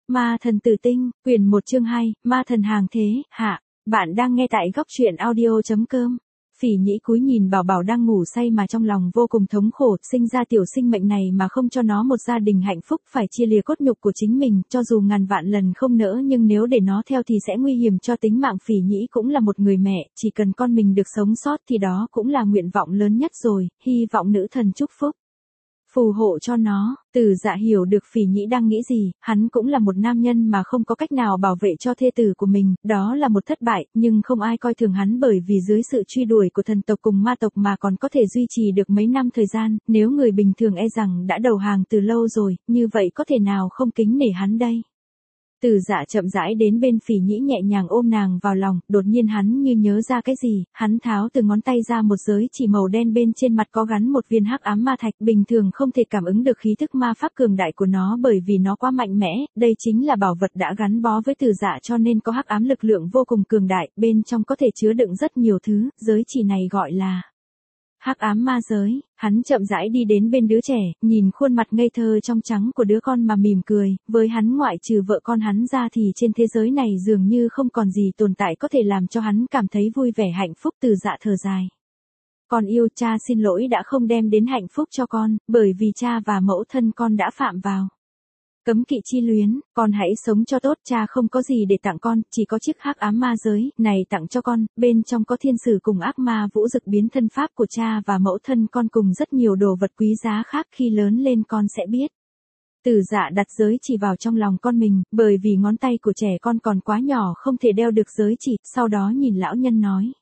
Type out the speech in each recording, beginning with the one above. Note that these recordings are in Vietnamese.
Ma thần tử tinh, quyển 1 chương 2, ma thần hàng thế, hạ. Bạn đang nghe tại góc truyện audio.com. Phỉ Nhĩ cúi nhìn Bảo Bảo đang ngủ say mà trong lòng vô cùng thống khổ, sinh ra tiểu sinh mệnh này mà không cho nó một gia đình hạnh phúc, phải chia lìa cốt nhục của chính mình, cho dù ngàn vạn lần không nỡ nhưng nếu để nó theo thì sẽ nguy hiểm cho tính mạng. Phỉ Nhĩ cũng là một người mẹ, chỉ cần con mình được sống sót thì đó cũng là nguyện vọng lớn nhất rồi, hy vọng nữ thần chúc phúc, phù hộ cho nó. Từ Dạ hiểu được Phỉ Nhĩ đang nghĩ gì, hắn cũng là một nam nhân mà không có cách nào bảo vệ cho thê tử của mình, đó là một thất bại, nhưng không ai coi thường hắn bởi vì dưới sự truy đuổi của thần tộc cùng ma tộc mà còn có thể duy trì được mấy năm thời gian, nếu người bình thường e rằng đã đầu hàng từ lâu rồi, như vậy có thể nào không kính nể hắn đây. Từ Dạ chậm rãi đến bên Phỉ Nhĩ nhẹ nhàng ôm nàng vào lòng, đột nhiên hắn như nhớ ra cái gì, hắn tháo từ ngón tay ra một giới chỉ màu đen bên trên mặt có gắn một viên hắc ám ma thạch, bình thường không thể cảm ứng được khí thức ma pháp cường đại của nó bởi vì nó quá mạnh mẽ, đây chính là bảo vật đã gắn bó với Từ Dạ cho nên có hắc ám lực lượng vô cùng cường đại, bên trong có thể chứa đựng rất nhiều thứ, giới chỉ này gọi là hắc ám ma giới. Hắn chậm rãi đi đến bên đứa trẻ, nhìn khuôn mặt ngây thơ trong trắng của đứa con mà mỉm cười, với hắn ngoại trừ vợ con hắn ra thì trên thế giới này dường như không còn gì tồn tại có thể làm cho hắn cảm thấy vui vẻ hạnh phúc. Từ Dạ thở dài. Con yêu, cha xin lỗi đã không đem đến hạnh phúc cho con, bởi vì cha và mẫu thân con đã phạm vào cấm kỵ chi luyến, con hãy sống cho tốt, cha không có gì để tặng con, chỉ có chiếc hắc ám ma giới này tặng cho con, bên trong có thiên sử cùng ác ma vũ dực biến thân pháp của cha và mẫu thân con cùng rất nhiều đồ vật quý giá khác, khi lớn lên con sẽ biết. Từ Dạ đặt giới chỉ vào trong lòng con mình, bởi vì ngón tay của trẻ con còn quá nhỏ không thể đeo được giới chỉ, sau đó nhìn lão nhân nói.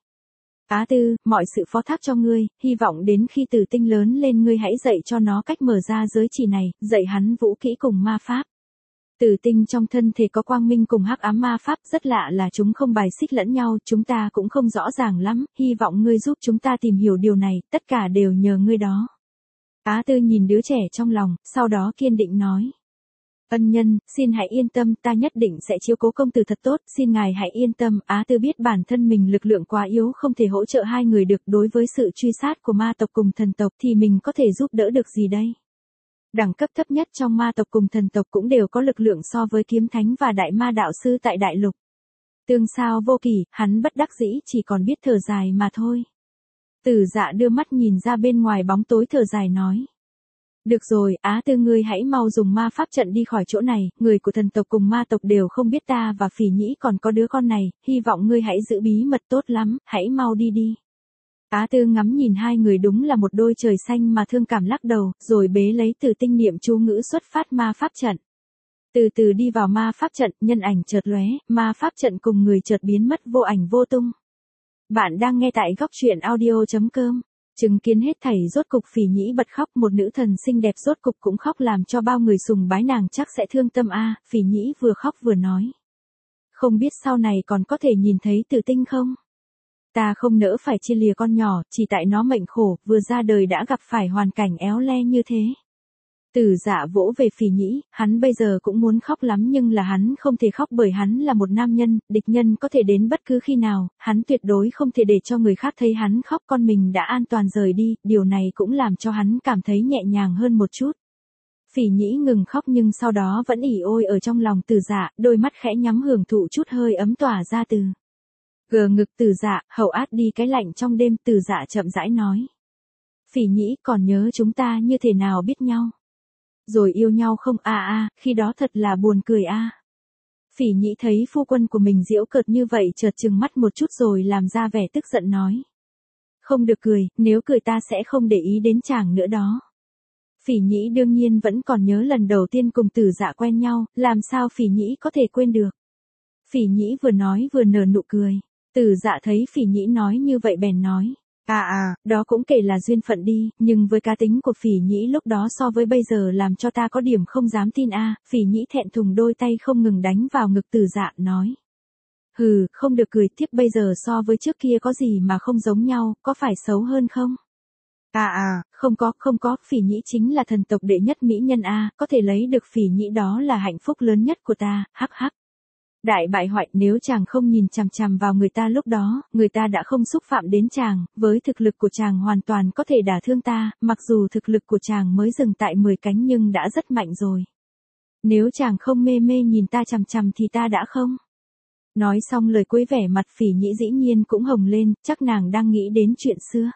Á Tư, mọi sự phó thác cho ngươi, hy vọng đến khi Tử Tinh lớn lên ngươi hãy dạy cho nó cách mở ra giới chỉ này, dạy hắn vũ kỹ cùng ma pháp. Tử Tinh trong thân thể có quang minh cùng hắc ám ma pháp, rất lạ là chúng không bài xích lẫn nhau, chúng ta cũng không rõ ràng lắm, hy vọng ngươi giúp chúng ta tìm hiểu điều này, tất cả đều nhờ ngươi đó. Á Tư nhìn đứa trẻ trong lòng, sau đó kiên định nói. Ân nhân, xin hãy yên tâm, ta nhất định sẽ chiếu cố công tử thật tốt, xin ngài hãy yên tâm. Á Tư biết bản thân mình lực lượng quá yếu không thể hỗ trợ hai người được, đối với sự truy sát của ma tộc cùng thần tộc thì mình có thể giúp đỡ được gì đây? Đẳng cấp thấp nhất trong ma tộc cùng thần tộc cũng đều có lực lượng so với kiếm thánh và đại ma đạo sư tại đại lục. Tương sao vô kỳ, hắn bất đắc dĩ chỉ còn biết thở dài mà thôi. Từ Dạ đưa mắt nhìn ra bên ngoài bóng tối thở dài nói. Được rồi, Á Tư ngươi hãy mau dùng ma pháp trận đi khỏi chỗ này, người của thần tộc cùng ma tộc đều không biết ta và Phỉ Nhĩ còn có đứa con này, hy vọng ngươi hãy giữ bí mật tốt lắm, hãy mau đi đi. Á Tư ngắm nhìn hai người đúng là một đôi trời xanh mà thương cảm lắc đầu, rồi bế lấy từ tinh niệm chú ngữ xuất phát ma pháp trận. Từ từ đi vào ma pháp trận, nhân ảnh chợt lóe, ma pháp trận cùng người chợt biến mất vô ảnh vô tung. Bạn đang nghe tại góc truyện audio.com. Chứng kiến hết thảy rốt cục Phỉ Nhĩ bật khóc, một nữ thần xinh đẹp rốt cục cũng khóc làm cho bao người sùng bái nàng chắc sẽ thương tâm a. Phỉ Nhĩ vừa khóc vừa nói. Không biết sau này còn có thể nhìn thấy Tử Tinh không? Ta không nỡ phải chia lìa con nhỏ, chỉ tại nó mệnh khổ, vừa ra đời đã gặp phải hoàn cảnh éo le như thế. Từ Dạ vỗ về Phỉ Nhĩ, hắn bây giờ cũng muốn khóc lắm nhưng là hắn không thể khóc bởi hắn là một nam nhân, địch nhân có thể đến bất cứ khi nào, hắn tuyệt đối không thể để cho người khác thấy hắn khóc, con mình đã an toàn rời đi, điều này cũng làm cho hắn cảm thấy nhẹ nhàng hơn một chút. Phỉ Nhĩ ngừng khóc nhưng sau đó vẫn ỉ ôi ở trong lòng Từ Dạ, đôi mắt khẽ nhắm hưởng thụ chút hơi ấm tỏa ra từ gờ ngực Từ Dạ, hậu át đi cái lạnh trong đêm. Từ Dạ chậm rãi nói. Phỉ Nhĩ còn nhớ chúng ta như thế nào biết nhau? Rồi yêu nhau không? Khi đó thật là buồn cười a. Phỉ Nhĩ thấy phu quân của mình giễu cợt như vậy chợt trừng mắt một chút rồi làm ra vẻ tức giận nói. Không được cười, nếu cười ta sẽ không để ý đến chàng nữa đó. Phỉ Nhĩ đương nhiên vẫn còn nhớ lần đầu tiên cùng Từ Dạ quen nhau, làm sao Phỉ Nhĩ có thể quên được. Phỉ Nhĩ vừa nói vừa nở nụ cười. Từ Dạ thấy Phỉ Nhĩ nói như vậy bèn nói. Đó cũng kể là duyên phận đi, nhưng với cá tính của Phỉ Nhĩ lúc đó so với bây giờ làm cho ta có điểm không dám tin a. Phỉ Nhĩ thẹn thùng đôi tay không ngừng đánh vào ngực Từ Dạ nói. Hừ, không được cười tiếp, bây giờ so với trước kia có gì mà không giống nhau, có phải xấu hơn không? Không có, Phỉ Nhĩ chính là thần tộc đệ nhất mỹ nhân a, có thể lấy được Phỉ Nhĩ đó là hạnh phúc lớn nhất của ta, hắc hắc. Đại bại hoại, nếu chàng không nhìn chằm chằm vào người ta lúc đó, người ta đã không xúc phạm đến chàng, với thực lực của chàng hoàn toàn có thể đả thương ta, mặc dù thực lực của chàng mới dừng tại 10 cánh nhưng đã rất mạnh rồi. Nếu chàng không mê mê nhìn ta chằm chằm thì ta đã không. Nói xong lời cuối vẻ mặt Phỉ Nhĩ dĩ nhiên cũng hồng lên, chắc nàng đang nghĩ đến chuyện xưa.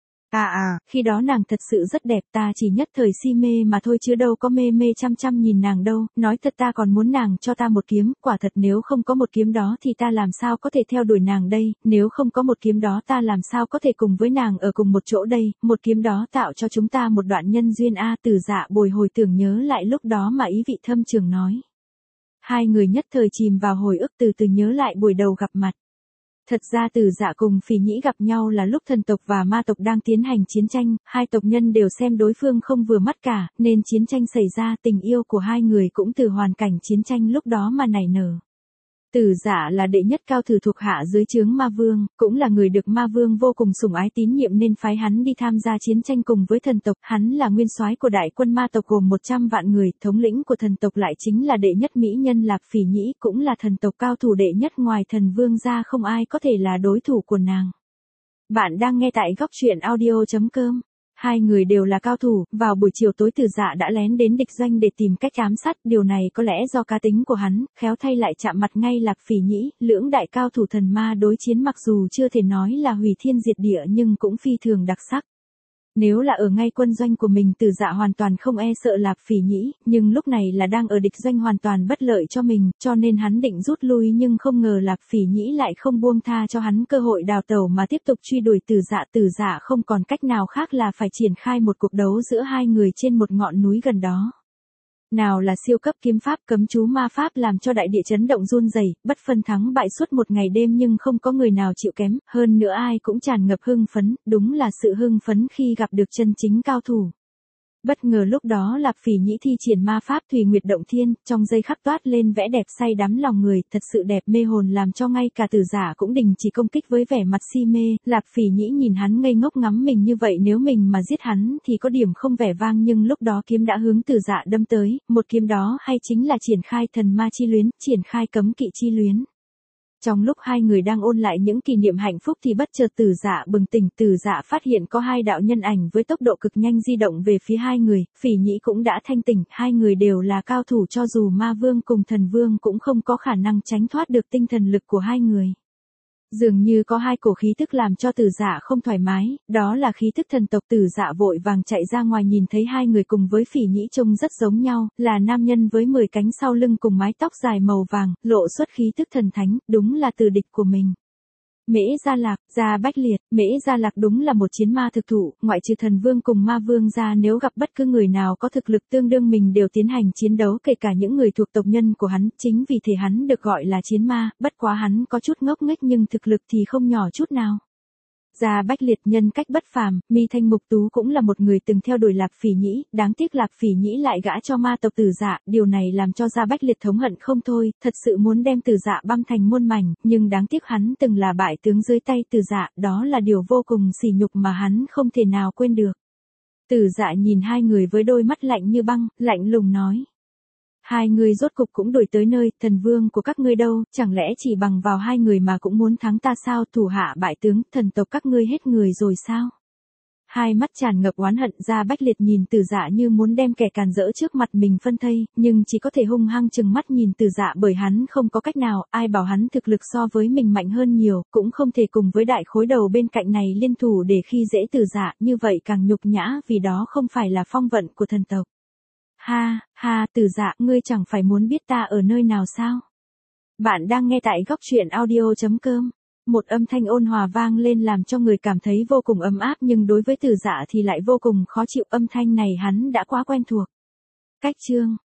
Khi đó nàng thật sự rất đẹp, ta chỉ nhất thời si mê mà thôi chứ đâu có mê mê chăm chăm nhìn nàng đâu, nói thật ta còn muốn nàng cho ta một kiếm, quả thật nếu không có một kiếm đó thì ta làm sao có thể theo đuổi nàng đây, nếu không có một kiếm đó ta làm sao có thể cùng với nàng ở cùng một chỗ đây, một kiếm đó tạo cho chúng ta một đoạn nhân duyên Từ Dạ bồi hồi tưởng nhớ lại lúc đó mà ý vị thâm trường nói. Hai người nhất thời chìm vào hồi ức từ từ nhớ lại buổi đầu gặp mặt. Thật ra Từ Dạ cùng Phỉ Nhĩ gặp nhau là lúc thần tộc và ma tộc đang tiến hành chiến tranh, hai tộc nhân đều xem đối phương không vừa mắt cả, nên chiến tranh xảy ra, tình yêu của hai người cũng từ hoàn cảnh chiến tranh lúc đó mà nảy nở. Từ Dạ là đệ nhất cao thủ thuộc hạ dưới trướng ma vương, cũng là người được ma vương vô cùng sủng ái tín nhiệm nên phái hắn đi tham gia chiến tranh cùng với thần tộc. Hắn là nguyên soái của đại quân ma tộc gồm 100 vạn người, thống lĩnh của thần tộc lại chính là đệ nhất mỹ nhân Lạp Phỉ Nhĩ, cũng là thần tộc cao thủ đệ nhất, ngoài thần vương ra không ai có thể là đối thủ của nàng. Bạn đang nghe tại góc truyện audio.com. Hai người đều là cao thủ, vào buổi chiều tối Từ Dạ đã lén đến địch doanh để tìm cách ám sát, điều này có lẽ do cá tính của hắn, khéo thay lại chạm mặt ngay Lạp Phỉ Nhĩ, lưỡng đại cao thủ thần ma đối chiến mặc dù chưa thể nói là hủy thiên diệt địa nhưng cũng phi thường đặc sắc. Nếu là ở ngay quân doanh của mình Từ Dạ hoàn toàn không e sợ Lạp Phỉ Nhĩ, nhưng lúc này là đang ở địch doanh hoàn toàn bất lợi cho mình, cho nên hắn định rút lui nhưng không ngờ Lạp Phỉ Nhĩ lại không buông tha cho hắn cơ hội đào tẩu mà tiếp tục truy đuổi Từ Dạ. Từ Dạ không còn cách nào khác là phải triển khai một cuộc đấu giữa hai người trên một ngọn núi gần đó. Nào là siêu cấp kiếm pháp, cấm chú ma pháp làm cho đại địa chấn động run rẩy, bất phân thắng bại suốt một ngày đêm nhưng không có người nào chịu kém, hơn nữa ai cũng tràn ngập hưng phấn, đúng là sự hưng phấn khi gặp được chân chính cao thủ. Bất ngờ lúc đó Lạp Phỉ Nhĩ thi triển ma pháp Thủy Nguyệt Động Thiên, trong giây khắc toát lên vẻ đẹp say đắm lòng người, thật sự đẹp mê hồn làm cho ngay cả Từ Dạ cũng đình chỉ công kích với vẻ mặt si mê. Lạp Phỉ Nhĩ nhìn hắn ngây ngốc ngắm mình như vậy, nếu mình mà giết hắn thì có điểm không vẻ vang, nhưng lúc đó kiếm đã hướng Từ Dạ đâm tới, một kiếm đó hay chính là triển khai thần ma chi luyến, triển khai cấm kỵ chi luyến. Trong lúc hai người đang ôn lại những kỷ niệm hạnh phúc thì bất chợt Từ Dạ bừng tỉnh, Từ Dạ phát hiện có hai đạo nhân ảnh với tốc độ cực nhanh di động về phía hai người, Phỉ Nhĩ cũng đã thanh tỉnh, hai người đều là cao thủ, cho dù ma vương cùng thần vương cũng không có khả năng tránh thoát được tinh thần lực của hai người. Dường như có hai cổ khí tức làm cho Từ Dạ không thoải mái, đó là khí tức thần tộc. Từ Dạ vội vàng chạy ra ngoài nhìn thấy hai người cùng với Phỉ Nhĩ trông rất giống nhau, là nam nhân với 10 cánh sau lưng cùng mái tóc dài màu vàng, lộ xuất khí tức thần thánh, đúng là từ địch của mình. Mễ Gia Lạc, Gia Bách Liệt, Mễ Gia Lạc đúng là một chiến ma thực thụ, ngoại trừ thần vương cùng ma vương ra nếu gặp bất cứ người nào có thực lực tương đương mình đều tiến hành chiến đấu, kể cả những người thuộc tộc nhân của hắn, chính vì thế hắn được gọi là chiến ma, bất quá hắn có chút ngốc nghếch nhưng thực lực thì không nhỏ chút nào. Gia Bách Liệt nhân cách bất phàm, mi thanh mục tú, cũng là một người từng theo đuổi Lạp Phỉ Nhĩ, đáng tiếc Lạp Phỉ Nhĩ lại gả cho ma tộc Từ Dạ, điều này làm cho Gia Bách Liệt thống hận không thôi, thật sự muốn đem Từ Dạ băm thành muôn mảnh, nhưng đáng tiếc hắn từng là bại tướng dưới tay Từ Dạ, đó là điều vô cùng sỉ nhục mà hắn không thể nào quên được. Từ Dạ nhìn hai người với đôi mắt lạnh như băng, lạnh lùng nói. Hai người rốt cục cũng đuổi tới nơi, thần vương của các ngươi đâu, chẳng lẽ chỉ bằng vào hai người mà cũng muốn thắng ta sao, thủ hạ bại tướng, thần tộc các ngươi hết người rồi sao? Hai mắt tràn ngập oán hận, Gia Bách Liệt nhìn Từ Dạ như muốn đem kẻ càn rỡ trước mặt mình phân thây, nhưng chỉ có thể hung hăng trừng mắt nhìn Từ Dạ, bởi hắn không có cách nào, ai bảo hắn thực lực so với mình mạnh hơn nhiều, cũng không thể cùng với đại khối đầu bên cạnh này liên thủ để khi dễ Từ Dạ, như vậy càng nhục nhã, vì đó không phải là phong vận của thần tộc. Ha, ha, Từ Dạ, ngươi chẳng phải muốn biết ta ở nơi nào sao? Bạn đang nghe tại góc truyện audio.com. Một âm thanh ôn hòa vang lên làm cho người cảm thấy vô cùng ấm áp, nhưng đối với Từ Dạ thì lại vô cùng khó chịu, âm thanh này hắn đã quá quen thuộc. Cách chương